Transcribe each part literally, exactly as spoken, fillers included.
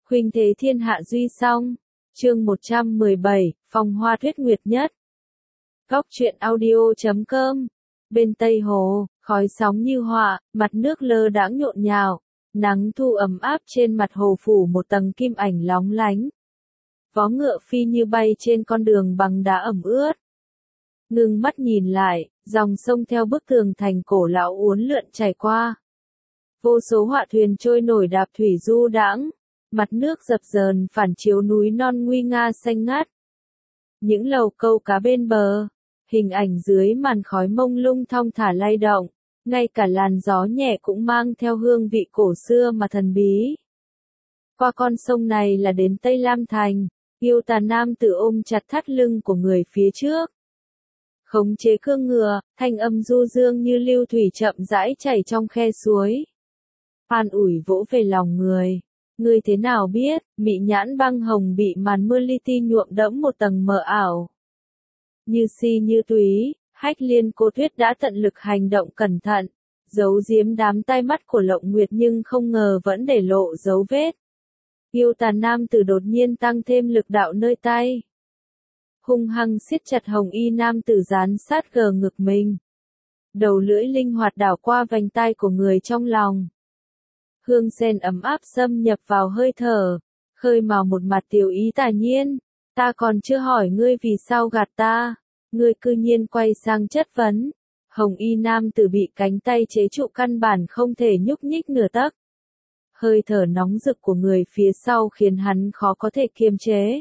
Khuynh thế thiên hạ duy song. Chương một trăm mười bảy, Phong hoa tuyết nguyệt nhất. Góc truyện audio chấm com. Bên Tây Hồ, khói sóng như họa, mặt nước lơ đãng nhộn nhạo, nắng thu ấm áp trên mặt hồ phủ một tầng kim ảnh lóng lánh. Vó ngựa phi như bay trên con đường bằng đá ẩm ướt. Ngưng mắt nhìn lại, dòng sông theo bức tường thành cổ lão uốn lượn chảy qua. Vô số họa thuyền trôi nổi đạp thủy du đãng, mặt nước dập dờn phản chiếu núi non nguy nga xanh ngát. Những lầu câu cá bên bờ, hình ảnh dưới màn khói mông lung thong thả lay động, ngay cả làn gió nhẹ cũng mang theo hương vị cổ xưa mà thần bí. Qua con sông này là đến Tây Lam Thành, yêu tà nam tử ôm chặt thắt lưng của người phía trước. Khống chế cương ngựa, thanh âm du dương như lưu thủy chậm rãi chảy trong khe suối. An ủi vỗ về lòng người. Ngươi thế nào biết, mị nhãn băng hồng bị màn mưa li ti nhuộm đẫm một tầng mờ ảo. Như si như túy, Hách Liên Cô Tuyết đã tận lực hành động cẩn thận, giấu giếm đám tai mắt của Lộng Nguyệt nhưng không ngờ vẫn để lộ dấu vết. Yêu tà nam tử đột nhiên tăng thêm lực đạo nơi tay. Hung hăng siết chặt hồng y nam tử dán sát gờ ngực mình. Đầu lưỡi linh hoạt đảo qua vành tai của người trong lòng. Hương sen ấm áp xâm nhập vào hơi thở, khơi mào một mặt tiểu ý tà nhiên. Ta còn chưa hỏi ngươi vì sao gạt ta, ngươi cư nhiên quay sang chất vấn. Hồng y nam tử bị cánh tay chế trụ căn bản không thể nhúc nhích nửa tấc. Hơi thở nóng rực của người phía sau khiến hắn khó có thể kiềm chế.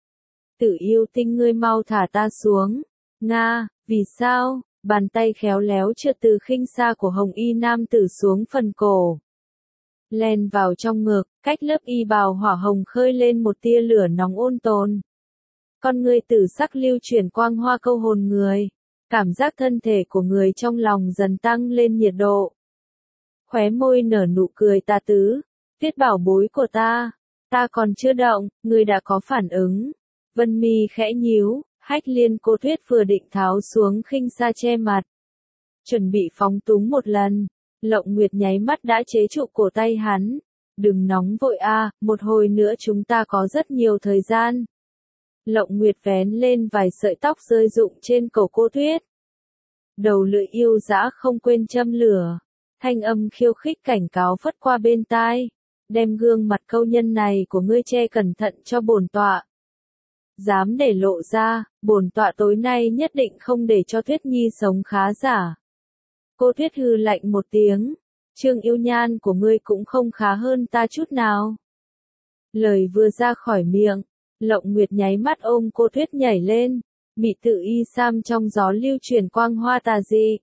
Tử yêu tinh, ngươi mau thả ta xuống. Nga, vì sao? Bàn tay khéo léo trượt từ khinh xa của hồng y nam tử xuống phần cổ. Len vào trong ngực, cách lớp y bào hỏa hồng khơi lên một tia lửa nóng ôn tồn. Con ngươi tử sắc lưu chuyển quang hoa câu hồn người. Cảm giác thân thể của người trong lòng dần tăng lên nhiệt độ. Khóe môi nở nụ cười tà tứ. Tuyết bảo bối của ta. Ta còn chưa động, ngươi đã có phản ứng. Vân mi khẽ nhíu, Hách Liên Cô Tuyết vừa định tháo xuống khinh sa che mặt. Chuẩn bị phóng túng một lần. Lộng Nguyệt nháy mắt đã chế trụ cổ tay hắn. Đừng nóng vội a, à, một hồi nữa chúng ta có rất nhiều thời gian. Lộng Nguyệt vén lên vài sợi tóc rơi rụng trên cổ cô Tuyết. Đầu lưỡi yêu dã không quên châm lửa. Thanh âm khiêu khích cảnh cáo phất qua bên tai. Đem gương mặt câu nhân này của ngươi che cẩn thận cho bổn tọa. Dám để lộ ra, bổn tọa tối nay nhất định không để cho Tuyết Nhi sống khá giả. Cô Tuyết hừ lạnh một tiếng, Trương yêu nhan của ngươi cũng không khá hơn ta chút nào. Lời vừa ra khỏi miệng, Lộng Nguyệt nháy mắt ôm cô Tuyết nhảy lên, mị tự y sam trong gió lưu chuyển quang hoa tà dị.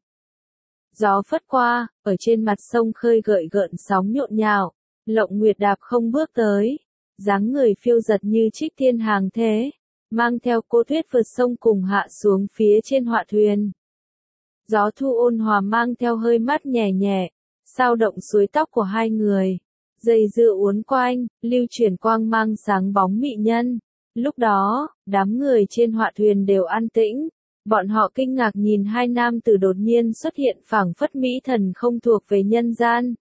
Gió phất qua, ở trên mặt sông khơi gợi gợn sóng nhộn nhạo, Lộng Nguyệt đạp không bước tới, dáng người phiêu giật như trích thiên hàng thế, mang theo cô Tuyết vượt sông cùng hạ xuống phía trên họa thuyền. Gió thu ôn hòa mang theo hơi mát nhẹ nhẹ, sao động suối tóc của hai người. Dây dưa uốn quanh, lưu chuyển quang mang sáng bóng mị nhân. Lúc đó, đám người trên họa thuyền đều an tĩnh. Bọn họ kinh ngạc nhìn hai nam tử đột nhiên xuất hiện phảng phất mỹ thần không thuộc về nhân gian.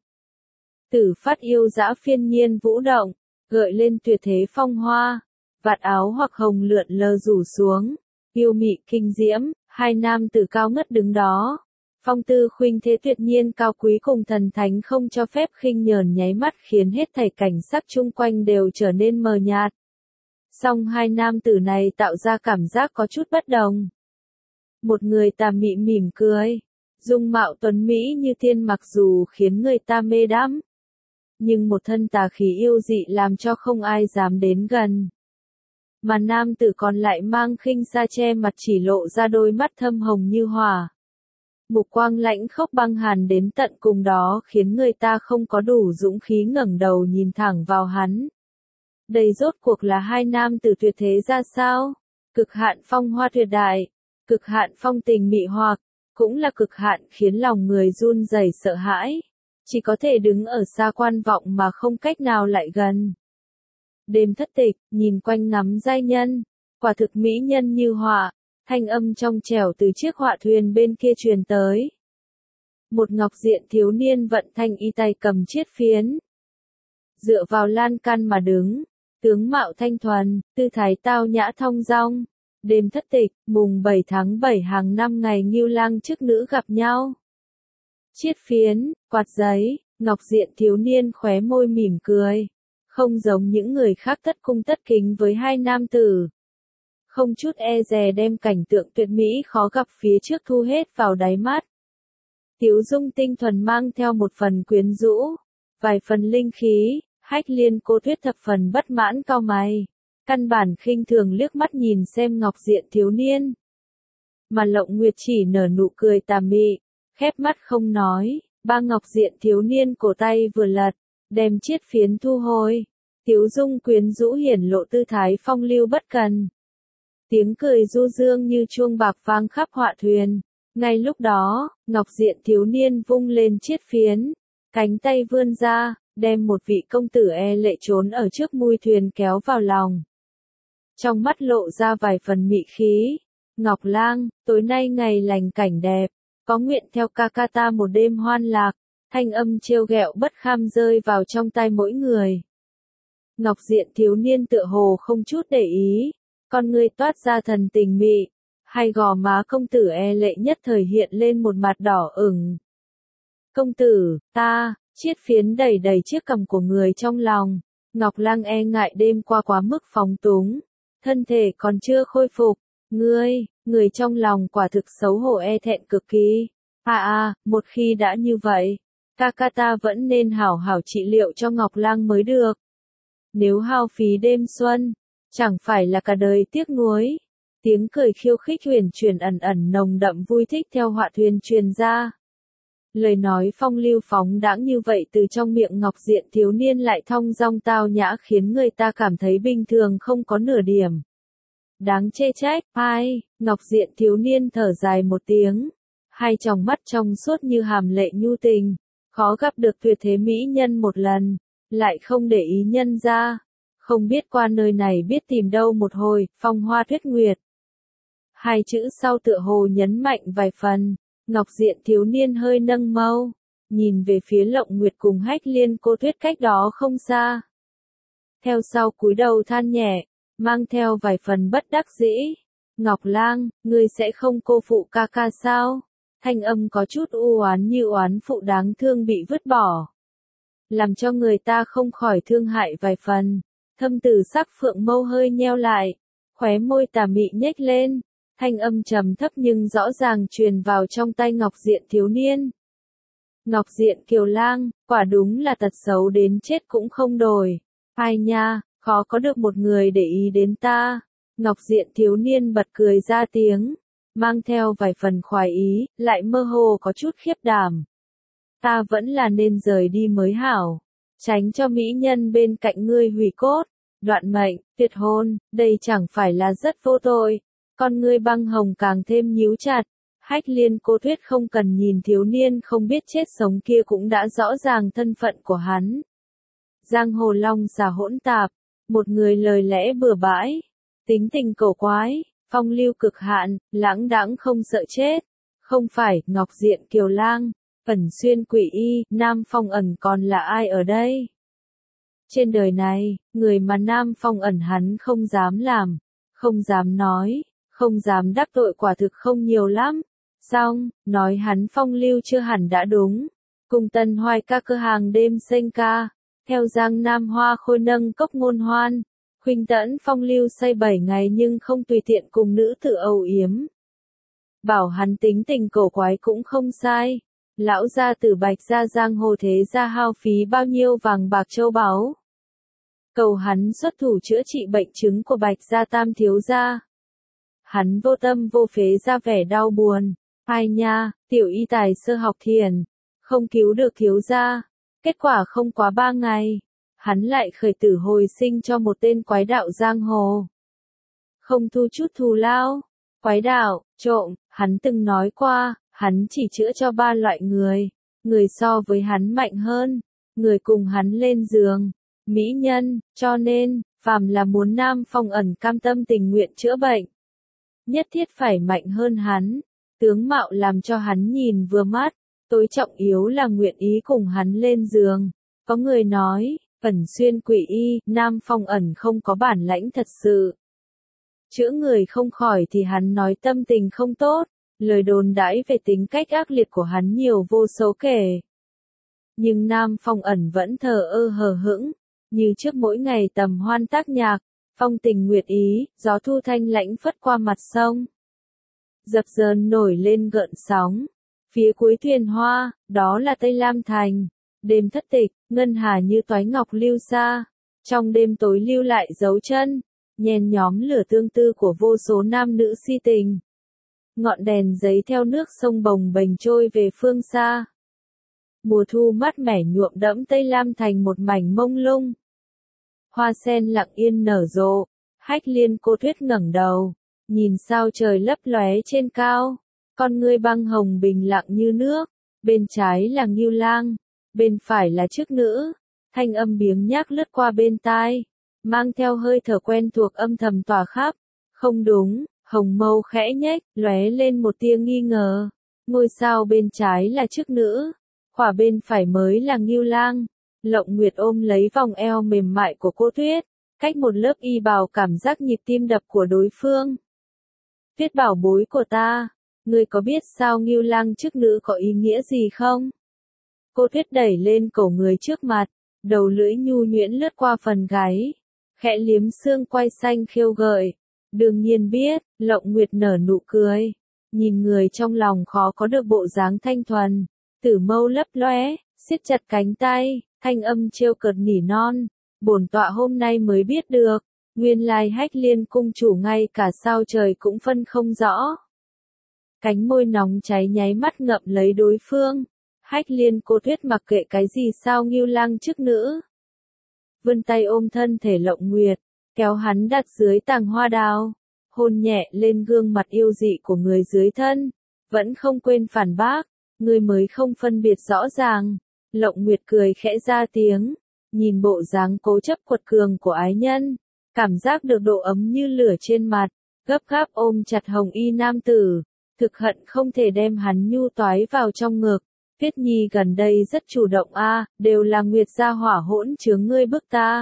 Tử phát yêu dã phiên nhiên vũ động, gợi lên tuyệt thế phong hoa. Vạt áo hoặc hồng lượn lờ rủ xuống, yêu mị kinh diễm. Hai nam tử cao ngất đứng đó. Phong tư khuynh thế tuyệt nhiên cao quý cùng thần thánh không cho phép khinh nhờn nháy mắt khiến hết thảy cảnh sắc chung quanh đều trở nên mờ nhạt. Song hai nam tử này tạo ra cảm giác có chút bất đồng. Một người tà mị mỉm cười, dung mạo tuấn mỹ như tiên mặc dù khiến người ta mê đắm. Nhưng một thân tà khí yêu dị làm cho không ai dám đến gần. Mà nam tử còn lại mang khinh sa che mặt chỉ lộ ra đôi mắt thâm hồng như hỏa. Mục quang lãnh khốc băng hàn đến tận cùng đó khiến người ta không có đủ dũng khí ngẩng đầu nhìn thẳng vào hắn. Đây rốt cuộc là hai nam tử tuyệt thế ra sao? Cực hạn phong hoa tuyệt đại, cực hạn phong tình mị hoặc, cũng là cực hạn khiến lòng người run rẩy sợ hãi. Chỉ có thể đứng ở xa quan vọng mà không cách nào lại gần. Đêm thất tịch, nhìn quanh ngắm giai nhân, quả thực mỹ nhân như họa, thanh âm trong trẻo từ chiếc họa thuyền bên kia truyền tới. Một ngọc diện thiếu niên vận thanh y tay cầm chiết phiến. dựa vào lan can mà đứng, tướng mạo thanh thuần, tư thái tao nhã thong dong. Đêm thất tịch, mùng bảy tháng bảy hàng năm ngày Ngưu Lang chức nữ gặp nhau. Chiết phiến, quạt giấy, ngọc diện thiếu niên khóe môi mỉm cười. Không giống những người khác tất cung tất kính với hai nam tử. Không chút e dè đem cảnh tượng tuyệt mỹ khó gặp phía trước thu hết vào đáy mắt. Tiếu dung tinh thuần mang theo một phần quyến rũ, vài phần linh khí, Hách Liên cô thuyết thập phần bất mãn cau mày. Căn bản khinh thường liếc mắt nhìn xem ngọc diện thiếu niên. Mà Lộng Nguyệt chỉ nở nụ cười tà mị, khép mắt không nói, ba ngọc diện thiếu niên cổ tay vừa lật, đem chiết phiến thu hồi. Tiếu dung quyến rũ hiển lộ tư thái phong lưu bất cần. Tiếng cười du dương như chuông bạc vang khắp họa thuyền. Ngay lúc đó, ngọc diện thiếu niên vung lên chiết phiến, cánh tay vươn ra, đem một vị công tử e lệ trốn ở trước mui thuyền kéo vào lòng. Trong mắt lộ ra vài phần mị khí. Ngọc Lang, tối nay ngày lành cảnh đẹp, có nguyện theo ca ca ta một đêm hoan lạc, thanh âm trêu ghẹo bất kham rơi vào trong tai mỗi người. Ngọc diện thiếu niên tựa hồ không chút để ý, con ngươi toát ra thần tình mị, hai gò má công tử e lệ nhất thời hiện lên một mặt đỏ ửng. Công tử, ta, chiết phiến đẩy đầy chiếc cằm của người trong lòng, Ngọc Lang e ngại đêm qua quá mức phóng túng, thân thể còn chưa khôi phục, ngươi, người trong lòng quả thực xấu hổ e thẹn cực kỳ. À à, một khi đã như vậy, ca ca ta vẫn nên hảo hảo trị liệu cho Ngọc Lang mới được. Nếu hao phí đêm xuân, chẳng phải là cả đời tiếc nuối. Tiếng cười khiêu khích huyền chuyển ẩn ẩn nồng đậm vui thích theo họa thuyền truyền ra. Lời nói phong lưu phóng đãng như vậy từ trong miệng ngọc diện thiếu niên lại thong dong tao nhã khiến người ta cảm thấy bình thường không có nửa điểm. Đáng chê trách, ai, ngọc diện thiếu niên thở dài một tiếng. Hai tròng mắt trong suốt như hàm lệ nhu tình, khó gặp được tuyệt thế mỹ nhân một lần, lại không để ý nhân ra. Không biết qua nơi này biết tìm đâu một hồi, phong hoa thuyết nguyệt. Hai chữ sau tựa hồ nhấn mạnh vài phần, ngọc diện thiếu niên hơi nâng mâu, nhìn về phía Lộng Nguyệt cùng Hách Liên cô thuyết cách đó không xa. Theo sau cúi đầu than nhẹ, mang theo vài phần bất đắc dĩ. Ngọc Lang, ngươi sẽ không cô phụ ca ca sao? Thanh âm có chút u oán như oán phụ đáng thương bị vứt bỏ. Làm cho người ta không khỏi thương hại vài phần. Thâm tử sắc phượng mâu hơi nheo lại, khóe môi tà mị nhếch lên, thanh âm trầm thấp nhưng rõ ràng truyền vào trong tai ngọc diện thiếu niên. Ngọc diện kiều lang, quả đúng là tật xấu đến chết cũng không đổi. Ai nha, khó có được một người để ý đến ta. Ngọc diện thiếu niên bật cười ra tiếng, mang theo vài phần khoái ý, lại mơ hồ có chút khiếp đảm. Ta vẫn là nên rời đi mới hảo. Tránh cho mỹ nhân bên cạnh ngươi hủy cốt, đoạn mệnh, tuyệt hôn, đây chẳng phải là rất vô tội. Con ngươi băng hồng càng thêm nhíu chặt. Hách Liên cô thuyết không cần nhìn thiếu niên không biết chết sống kia cũng đã rõ ràng thân phận của hắn. Giang hồ long xà hỗn tạp, một người lời lẽ bừa bãi, tính tình cổ quái, phong lưu cực hạn, lãng đãng không sợ chết. Không phải, ngọc diện kiều lang. Ẩn xuyên quỷ y, Nam Phong ẩn còn là ai ở đây? Trên đời này, người mà Nam Phong ẩn hắn không dám làm, không dám nói, không dám đắc tội quả thực không nhiều lắm. Xong, nói hắn phong lưu chưa hẳn đã đúng. Cùng Tân Hoài ca cơ hàng đêm xanh ca, theo Giang Nam Hoa Khôi nâng cốc ngôn hoan, Khuynh Tẫn phong lưu say bảy ngày nhưng không tùy tiện cùng nữ tử âu yếm. Bảo hắn tính tình cổ quái cũng không sai. Lão gia tử Bạch gia giang hồ thế gia hao phí bao nhiêu vàng bạc châu báu. Cầu hắn xuất thủ chữa trị bệnh chứng của Bạch gia tam thiếu gia. Hắn vô tâm vô phế ra vẻ đau buồn. Ai nha, tiểu y tài sơ học thiền, không cứu được thiếu gia. Kết quả không quá ba ngày, hắn lại khởi tử hồi sinh cho một tên quái đạo giang hồ. Không thu chút thù lao, quái đạo, trộm, hắn từng nói qua. Hắn chỉ chữa cho ba loại người, người so với hắn mạnh hơn, người cùng hắn lên giường, mỹ nhân, cho nên, phàm là muốn Nam Phong ẩn cam tâm tình nguyện chữa bệnh. Nhất thiết phải mạnh hơn hắn, tướng mạo làm cho hắn nhìn vừa mắt, tối trọng yếu là nguyện ý cùng hắn lên giường. Có người nói, Ẩn xuyên quỷ y, Nam Phong ẩn không có bản lãnh thật sự. Chữa người không khỏi thì hắn nói tâm tình không tốt, lời đồn đãi về tính cách ác liệt của hắn nhiều vô số kể. Nhưng Nam Phong ẩn vẫn thờ ơ hờ hững, như trước mỗi ngày tầm hoan tác nhạc, phong tình nguyệt ý, gió thu thanh lãnh phất qua mặt sông. Dập dờn nổi lên gợn sóng. Phía cuối thuyền hoa, đó là Tây Lam Thành. Đêm thất tịch, ngân hà như toái ngọc lưu xa. Trong đêm tối lưu lại dấu chân, nhen nhóm lửa tương tư của vô số nam nữ si tình. Ngọn đèn giấy theo nước sông bồng bềnh trôi về phương xa. Mùa thu mát mẻ nhuộm đẫm Tây Lam Thành một mảnh mông lung. Hoa sen lặng yên nở rộ, Hách Liên cô Thuyết ngẩng đầu, nhìn sao trời lấp lóe trên cao, con ngươi băng hồng bình lặng như nước, bên trái là Ngưu Lang, bên phải là chức nữ, thanh âm biếng nhác lướt qua bên tai, mang theo hơi thở quen thuộc âm thầm tỏa khắp. Không đúng, hồng mâu khẽ nhếch, lóe lên một tia nghi ngờ. Ngôi sao bên trái là chức nữ, khỏa bên phải mới là Ngưu Lang. Lộng Nguyệt ôm lấy vòng eo mềm mại của cô Tuyết, cách một lớp y bào cảm giác nhịp tim đập của đối phương. Tuyết bảo bối của ta, ngươi có biết sao Ngưu Lang chức nữ có ý nghĩa gì không? Cô Tuyết đẩy lên cổ người trước mặt, đầu lưỡi nhu nhuyễn lướt qua phần gáy, khẽ liếm xương quai xanh khiêu gợi. Đương nhiên biết, Lộng Nguyệt nở nụ cười, nhìn người trong lòng khó có được bộ dáng thanh thuần, tử mâu lấp lóe, siết chặt cánh tay, thanh âm trêu cợt nỉ non, bổn tọa hôm nay mới biết được, nguyên lai Hách Liên cung chủ ngay cả sao trời cũng phân không rõ. Cánh môi nóng cháy nháy mắt ngậm lấy đối phương, Hách Liên cô Tuyết mặc kệ cái gì sao Ngưu Lang chức nữ. Vươn tay ôm thân thể Lộng Nguyệt, kéo hắn đặt dưới tàng hoa đào, hôn nhẹ lên gương mặt yêu dị của người dưới thân, vẫn không quên phản bác, người mới không phân biệt rõ ràng. Lộng Nguyệt cười khẽ ra tiếng, nhìn bộ dáng cố chấp quật cường của ái nhân, cảm giác được độ ấm như lửa trên mặt, gấp gáp ôm chặt hồng y nam tử, thực hận không thể đem hắn nhu toái vào trong ngực. Tuyết Nhi gần đây rất chủ động a, à, đều là Nguyệt gia hỏa hỗn chướng ngươi bức ta.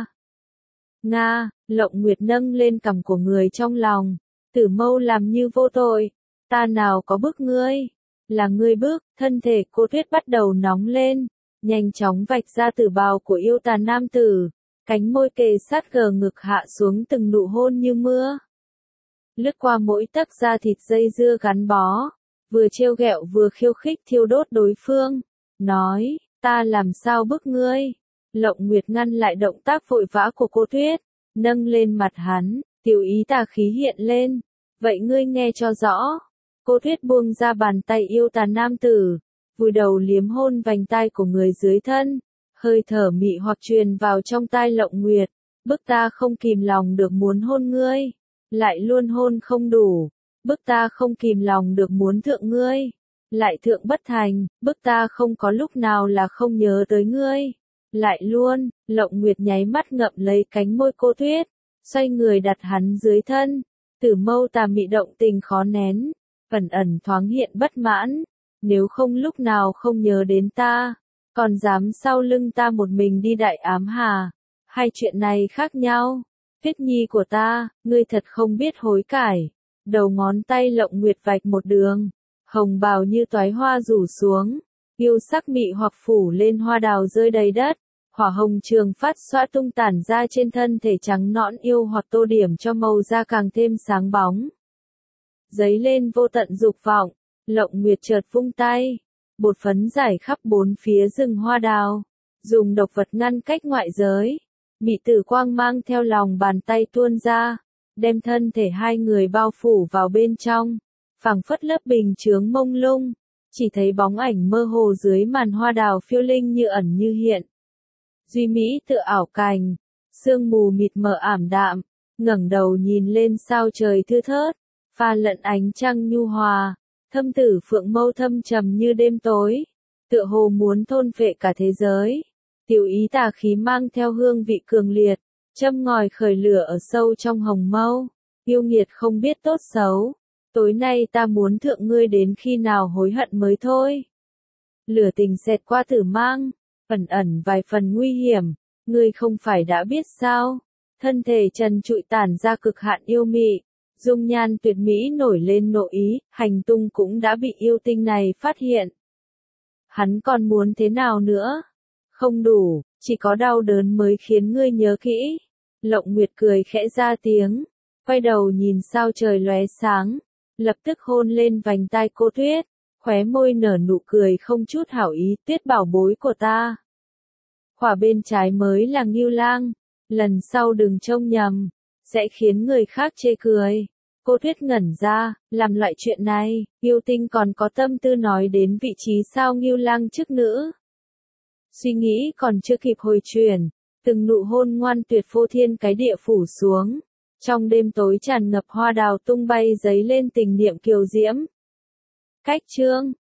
Nga, Lộng Nguyệt nâng lên cằm của người trong lòng, tử mâu làm như vô tội, ta nào có bức ngươi, là ngươi bức. Thân thể cô Tuyết bắt đầu nóng lên, nhanh chóng vạch ra tử bào của yêu tà nam tử, cánh môi kề sát gờ ngực hạ xuống từng nụ hôn như mưa. Lướt qua mỗi tấc da thịt dây dưa gắn bó, vừa trêu ghẹo vừa khiêu khích thiêu đốt đối phương, nói, ta làm sao bức ngươi. Lộng Nguyệt ngăn lại động tác vội vã của cô Tuyết, nâng lên mặt hắn, tiểu ý tà khí hiện lên, vậy ngươi nghe cho rõ. Cô Tuyết buông ra bàn tay yêu tà nam tử, vùi đầu liếm hôn vành tai của người dưới thân, hơi thở mị hoặc truyền vào trong tai Lộng Nguyệt, bức ta không kìm lòng được muốn hôn ngươi, lại luôn hôn không đủ, bức ta không kìm lòng được muốn thượng ngươi, lại thượng bất thành, bức ta không có lúc nào là không nhớ tới ngươi, lại luôn. Lộng Nguyệt nháy mắt ngậm lấy cánh môi cô Tuyết, xoay người đặt hắn dưới thân, tử mâu tà mị động tình khó nén, ẩn ẩn thoáng hiện bất mãn, nếu không lúc nào không nhớ đến ta, còn dám sau lưng ta một mình đi đại ám hà, hai chuyện này khác nhau. Tuyết Nhi của ta, ngươi thật không biết hối cải. Đầu ngón tay Lộng Nguyệt vạch một đường, hồng bào như toái hoa rủ xuống, yêu sắc mị hoặc phủ lên hoa đào rơi đầy đất, hỏa hồng trường phát xõa tung tản ra trên thân thể trắng nõn yêu hoặc tô điểm cho màu da càng thêm sáng bóng. Dấy lên vô tận dục vọng, Lộng Nguyệt chợt vung tay, bột phấn rải khắp bốn phía rừng hoa đào, dùng độc vật ngăn cách ngoại giới, mị tử quang mang theo lòng bàn tay tuôn ra, đem thân thể hai người bao phủ vào bên trong, phảng phất lớp bình chướng mông lung, chỉ thấy bóng ảnh mơ hồ dưới màn hoa đào phiêu linh như ẩn như hiện. Duy mỹ tựa ảo cảnh, sương mù mịt mờ ảm đạm, ngẩng đầu nhìn lên sao trời thưa thớt, pha lẫn ánh trăng nhu hòa, thâm tử phượng mâu thâm trầm như đêm tối, tựa hồ muốn thôn phệ cả thế giới. Tiểu ý tà khí mang theo hương vị cường liệt, châm ngòi khởi lửa ở sâu trong hồng mâu, yêu nghiệt không biết tốt xấu, tối nay ta muốn thượng ngươi đến khi nào hối hận mới thôi. Lửa tình xẹt qua tử mang, ẩn ẩn vài phần nguy hiểm, Ngươi không phải đã biết sao? Thân thể trần trụi tản ra cực hạn yêu mị, dung nhan tuyệt mỹ nổi lên nội ý, hành tung cũng đã bị yêu tinh này phát hiện. Hắn còn muốn thế nào nữa? Không đủ, chỉ có đau đớn mới khiến ngươi nhớ kỹ. Lộng Nguyệt cười khẽ ra tiếng, quay đầu nhìn sao trời lóe sáng, lập tức hôn lên vành tai cô Tuyết, khóe môi nở nụ cười không chút hảo ý, Tuyết bảo bối của ta. Khỏa bên trái mới là Ngưu Lang, lần sau đừng trông nhầm, sẽ khiến người khác chê cười. Cô Tuyết ngẩn ra, làm loại chuyện này, yêu tinh còn có tâm tư nói đến vị trí sao Ngưu Lang chức nữ. Suy nghĩ còn chưa kịp hồi chuyển, từng nụ hôn ngoan tuyệt phô thiên cái địa phủ xuống. Trong đêm tối tràn ngập hoa đào tung bay giấy lên tình niệm kiều diễm. Cách chương